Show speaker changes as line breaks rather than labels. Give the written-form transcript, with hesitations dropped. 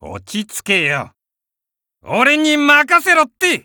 落ち着けよ。俺に任せろって。